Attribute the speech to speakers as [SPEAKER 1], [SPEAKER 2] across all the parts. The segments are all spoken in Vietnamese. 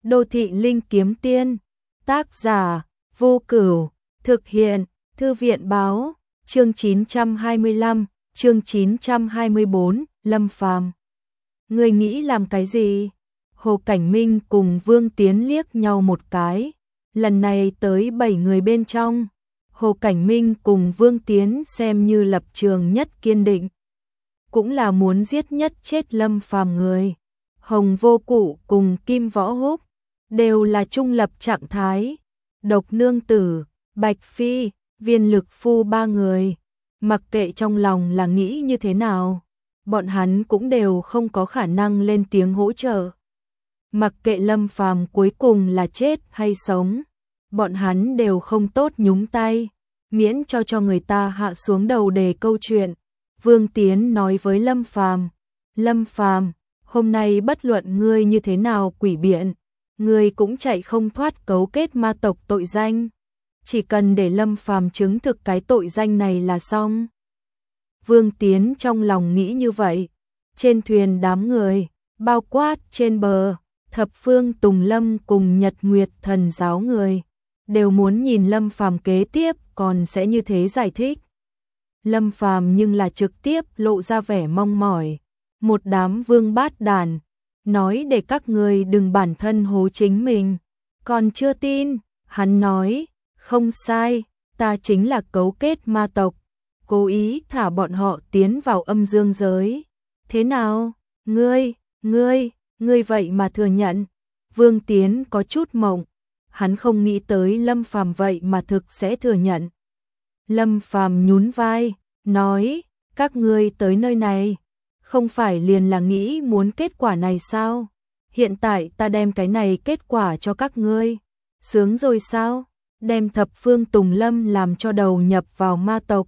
[SPEAKER 1] Đô thị linh kiếm tiên, tác giả Vô Cửu, thực hiện Thư viện báo, chương 925, chương 924, Lâm Phàm. Ngươi nghĩ làm cái gì? Hồ Cảnh Minh cùng Vương Tiến liếc nhau một cái, lần này tới 7 người bên trong. Hồ Cảnh Minh cùng Vương Tiến xem như lập trường nhất kiên định, cũng là muốn giết nhất chết Lâm Phàm người. Hồng Vô Cụ cùng Kim Võ Húc đều là trung lập trạng thái. Độc Nương Tử, Bạch Phi, Viên Lực Phu ba người, mặc kệ trong lòng là nghĩ như thế nào, bọn hắn cũng đều không có khả năng lên tiếng hỗ trợ. Mặc kệ Lâm Phàm cuối cùng là chết hay sống, bọn hắn đều không tốt nhúng tay, miễn cho người ta hạ xuống đầu đề câu chuyện. Vương Tiến nói với Lâm Phàm, Lâm Phàm, hôm nay bất luận ngươi như thế nào quỷ biện, ngươi cũng chạy không thoát cấu kết ma tộc tội danh. Chỉ cần để Lâm Phàm chứng thực cái tội danh này là xong. Vương Tiến trong lòng nghĩ như vậy. Trên thuyền đám người, bao quát trên bờ, Thập Phương Tùng Lâm cùng Nhật Nguyệt Thần giáo người, đều muốn nhìn Lâm Phàm kế tiếp còn sẽ như thế giải thích. Lâm Phàm nhưng là trực tiếp lộ ra vẻ mong mỏi. Một đám vương bát đàn, nói để các người đừng bản thân hố chính mình. Còn chưa tin, hắn nói, không sai, ta chính là cấu kết ma tộc, cố ý thả bọn họ tiến vào âm dương giới. Thế nào, ngươi vậy mà thừa nhận? Vương Tiến có chút mộng, hắn không nghĩ tới Lâm Phàm vậy mà thực sẽ thừa nhận. Lâm Phàm nhún vai, nói, các ngươi tới nơi này, không phải liền là nghĩ muốn kết quả này sao? Hiện tại ta đem cái này kết quả cho các ngươi. Sướng rồi sao? Đem Thập Phương Tùng Lâm làm cho đầu nhập vào ma tộc.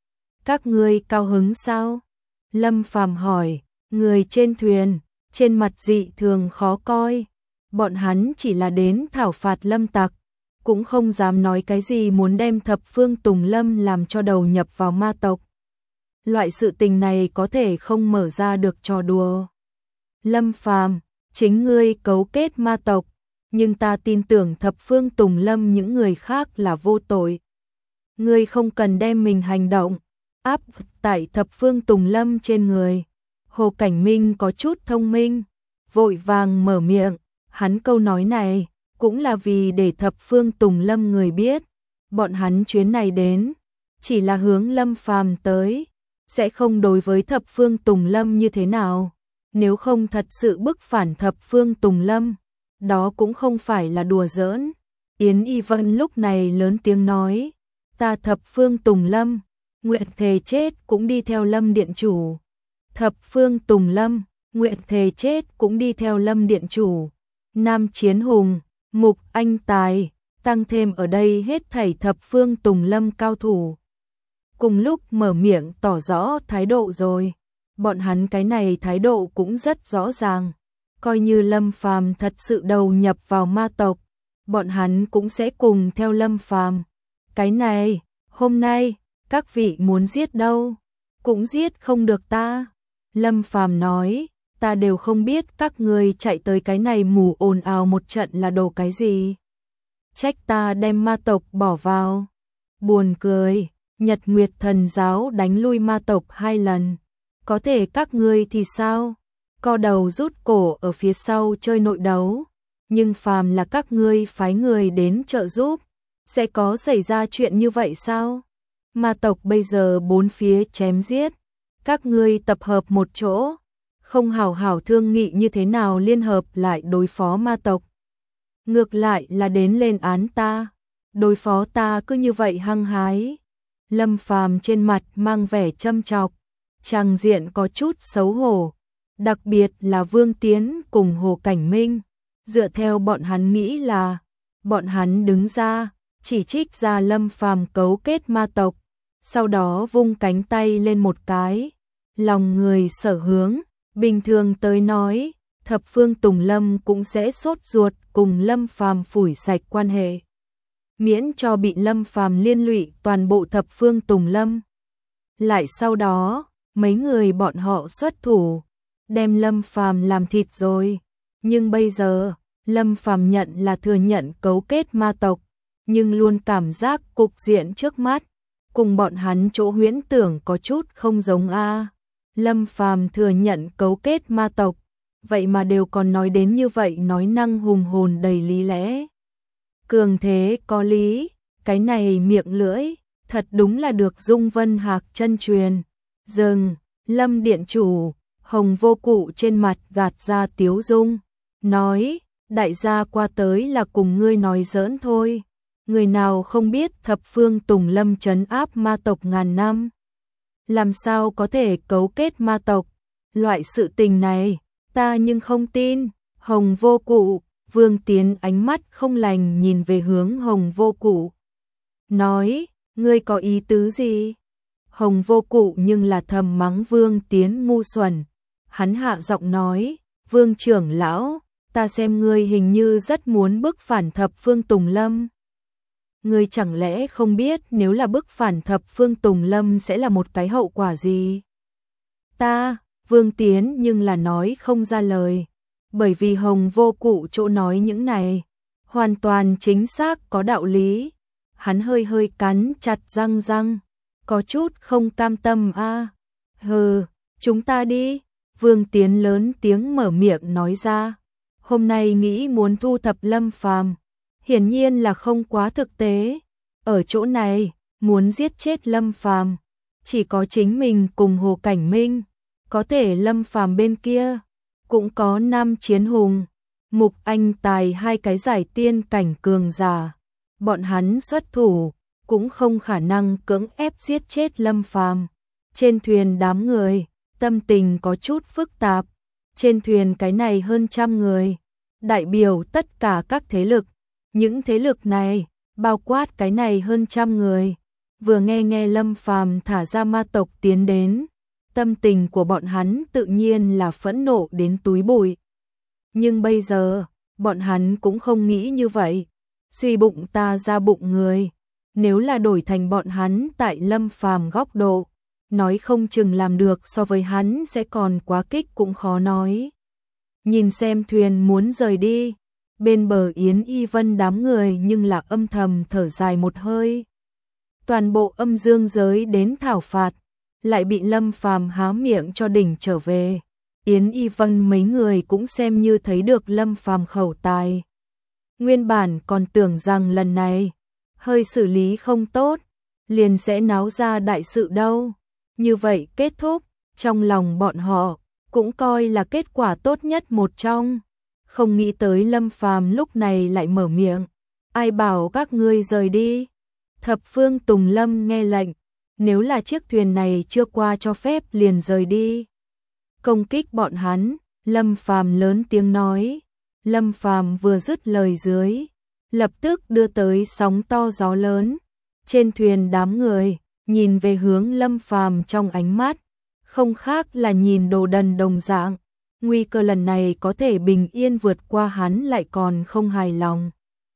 [SPEAKER 1] Các ngươi cao hứng sao? Lâm Phàm hỏi. Người trên thuyền, trên mặt dị thường khó coi. Bọn hắn chỉ là đến thảo phạt Lâm tặc, cũng không dám nói cái gì muốn đem Thập Phương Tùng Lâm làm cho đầu nhập vào ma tộc. Loại sự tình này có thể không mở ra được trò đùa. Lâm Phàm, chính ngươi cấu kết ma tộc, nhưng ta tin tưởng Thập Phương Tùng Lâm những người khác là vô tội. Ngươi không cần đem mình hành động áp tại Thập Phương Tùng Lâm trên người. Hồ Cảnh Minh có chút thông minh, vội vàng mở miệng, hắn câu nói này cũng là vì để Thập Phương Tùng Lâm người biết, bọn hắn chuyến này đến chỉ là hướng Lâm Phàm tới, sẽ không đối với Thập Phương Tùng Lâm như thế nào. Nếu không thật sự bức phản Thập Phương Tùng Lâm, đó cũng không phải là đùa giỡn. Yến Y Vân lúc này lớn tiếng nói, ta Thập Phương Tùng Lâm, nguyện thề chết cũng đi theo Lâm điện chủ. Thập Phương Tùng Lâm, nguyện thề chết cũng đi theo Lâm điện chủ. Nam Chiến Hùng, Mục Anh Tài, tăng thêm ở đây hết thảy Thập Phương Tùng Lâm cao thủ, cùng lúc mở miệng tỏ rõ thái độ rồi. Bọn hắn cái này thái độ cũng rất rõ ràng, coi như Lâm Phàm thật sự đầu nhập vào ma tộc, bọn hắn cũng sẽ cùng theo Lâm Phàm. Cái này, hôm nay các vị muốn giết đâu, cũng giết không được ta. Lâm Phàm nói, ta đều không biết các người chạy tới cái này mù ồn ào một trận là đồ cái gì. Trách ta đem ma tộc bỏ vào. Buồn cười, Nhật Nguyệt Thần giáo đánh lui ma tộc 2 lần. Có thể các ngươi thì sao? Co đầu rút cổ ở phía sau chơi nội đấu. Nhưng phàm là các ngươi phái người đến trợ giúp, sẽ có xảy ra chuyện như vậy sao? Ma tộc bây giờ bốn phía chém giết, các ngươi tập hợp một chỗ, không hảo hảo thương nghị như thế nào liên hợp lại đối phó ma tộc. Ngược lại là đến lên án ta, đối phó ta cứ như vậy hăng hái. Lâm Phàm trên mặt mang vẻ châm chọc, tràng diện có chút xấu hổ, đặc biệt là Vương Tiến cùng Hồ Cảnh Minh. Dựa theo bọn hắn nghĩ là, bọn hắn đứng ra, chỉ trích ra Lâm Phàm cấu kết ma tộc, sau đó vung cánh tay lên một cái. Lòng người sở hướng, bình thường tới nói, Thập Phương Tùng Lâm cũng sẽ sốt ruột cùng Lâm Phàm phủi sạch quan hệ, miễn cho bị Lâm Phàm liên lụy toàn bộ Thập Phương Tùng Lâm. Lại sau đó, mấy người bọn họ xuất thủ, đem Lâm Phàm làm thịt rồi. Nhưng bây giờ, Lâm Phàm nhận là thừa nhận cấu kết ma tộc, nhưng luôn cảm giác cục diện trước mắt cùng bọn hắn chỗ huyễn tưởng có chút không giống a. Lâm Phàm thừa nhận cấu kết ma tộc, vậy mà đều còn nói đến như vậy, nói năng hùng hồn đầy lý lẽ. Cường thế có lý, cái này miệng lưỡi, thật đúng là được Dung Vân Hạc chân truyền. Dừng, Lâm điện chủ, Hồng Vô Cụ trên mặt gạt ra tiếu dung, nói, đại gia qua tới là cùng ngươi nói giỡn thôi. Người nào không biết thập phương Tùng Lâm trấn áp ma tộc ngàn năm, làm sao có thể cấu kết ma tộc, loại sự tình này, ta nhưng không tin. Hồng Vô Cụ, Vương Tiến ánh mắt không lành nhìn về hướng Hồng Vô Cụ, nói, ngươi có ý tứ gì? Hồng Vô Cụ nhưng là thầm mắng Vương Tiến ngu xuẩn, hắn hạ giọng nói, Vương trưởng lão, ta xem ngươi hình như rất muốn bức phản thập phương Tùng Lâm. Ngươi chẳng lẽ không biết nếu là bức phản thập phương Tùng Lâm sẽ là một cái hậu quả gì? Ta, Vương Tiến nhưng là nói không ra lời, bởi vì Hồng Vô Cụ chỗ nói những này, hoàn toàn chính xác có đạo lý. Hắn hơi hơi cắn chặt răng, có chút không cam tâm a. Hừ, chúng ta đi. Vương Tiến lớn tiếng mở miệng nói ra, hôm nay nghĩ muốn thu thập Lâm Phàm, hiển nhiên là không quá thực tế. Ở chỗ này, muốn giết chết Lâm Phàm, chỉ có chính mình cùng Hồ Cảnh Minh, có thể Lâm Phàm bên kia cũng có Nam Chiến Hùng, Mục Anh Tài hai cái giải tiên cảnh cường giả, bọn hắn xuất thủ cũng không khả năng cưỡng ép giết chết Lâm Phàm. Trên thuyền đám người, tâm tình có chút phức tạp. Trên thuyền cái này hơn trăm người, đại biểu tất cả các thế lực. Những thế lực này, bao quát cái này hơn trăm người, vừa nghe Lâm Phàm thả ra ma tộc tiến đến, tâm tình của bọn hắn tự nhiên là phẫn nộ đến túi bụi. Nhưng bây giờ, bọn hắn cũng không nghĩ như vậy. Suy bụng ta ra bụng người, nếu là đổi thành bọn hắn tại Lâm Phàm góc độ, nói không chừng làm được so với hắn sẽ còn quá kích cũng khó nói. Nhìn xem thuyền muốn rời đi, bên bờ Yến Y Vân đám người nhưng là âm thầm thở dài một hơi. Toàn bộ âm dương giới đến thảo phạt, lại bị Lâm Phàm há miệng cho đỉnh trở về. Yến Y Vân mấy người cũng xem như thấy được Lâm Phàm khẩu tài. Nguyên bản còn tưởng rằng lần này, hơi xử lý không tốt, liền sẽ náo ra đại sự đâu. Như vậy kết thúc, trong lòng bọn họ, cũng coi là kết quả tốt nhất một trong. Không nghĩ tới Lâm Phàm lúc này lại mở miệng, ai bảo các ngươi rời đi. Thập phương Tùng Lâm nghe lệnh, nếu là chiếc thuyền này chưa qua cho phép liền rời đi. Công kích bọn hắn, Lâm Phàm lớn tiếng nói. Lâm Phàm vừa dứt lời dưới, lập tức đưa tới sóng to gió lớn. Trên thuyền đám người, nhìn về hướng Lâm Phàm trong ánh mắt, không khác là nhìn đồ đần đồng dạng. Nguy cơ lần này có thể bình yên vượt qua hắn lại còn không hài lòng.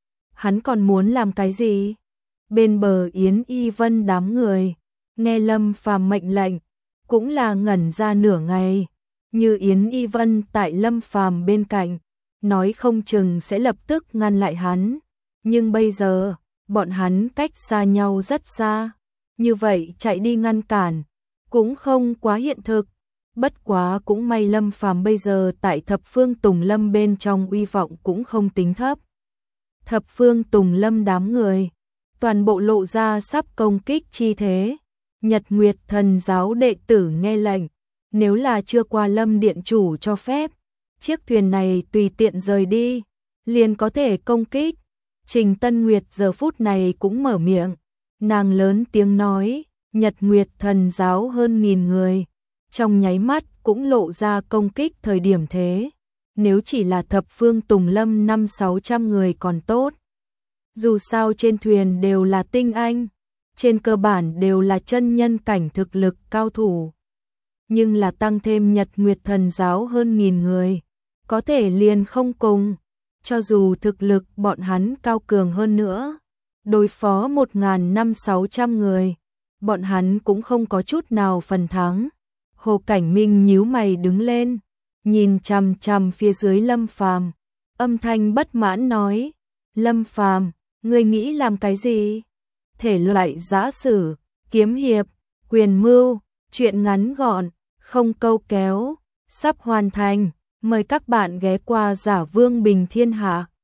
[SPEAKER 1] Hắn còn muốn làm cái gì? Bên bờ Yến Y Vân đám người, nghe Lâm Phàm mệnh lệnh, cũng là ngẩn ra nửa ngày. Như Yến Y Vân tại Lâm Phàm bên cạnh, nói không chừng sẽ lập tức ngăn lại hắn. Nhưng bây giờ, bọn hắn cách xa nhau rất xa. Như vậy chạy đi ngăn cản, cũng không quá hiện thực. Bất quá cũng may Lâm Phàm bây giờ tại thập phương Tùng Lâm bên trong uy vọng cũng không tính thấp. Thập phương Tùng Lâm đám người, toàn bộ lộ ra sắp công kích chi thế. Nhật Nguyệt Thần giáo đệ tử nghe lệnh, nếu là chưa qua Lâm điện chủ cho phép, chiếc thuyền này tùy tiện rời đi, liền có thể công kích. Trình Tân Nguyệt giờ phút này cũng mở miệng, nàng lớn tiếng nói, Nhật Nguyệt Thần giáo hơn 1000 người, trong nháy mắt cũng lộ ra công kích thời điểm thế. Nếu chỉ là thập phương Tùng Lâm 500-600 người còn tốt. Dù sao trên thuyền đều là tinh anh, trên cơ bản đều là chân nhân cảnh thực lực cao thủ. Nhưng là tăng thêm Nhật Nguyệt Thần giáo hơn 1000 người, có thể liền không cùng. Cho dù thực lực bọn hắn cao cường hơn nữa, đối phó 1500-600 người, bọn hắn cũng không có chút nào phần thắng. Hồ Cảnh Minh nhíu mày đứng lên, nhìn chằm chằm phía dưới Lâm Phàm, âm thanh bất mãn nói, Lâm Phàm, ngươi nghĩ làm cái gì? Thể loại giã sử, kiếm hiệp, quyền mưu, truyện ngắn gọn, không câu kéo, sắp hoàn thành, mời các bạn ghé qua Giả Vương Bình Thiên Hạ.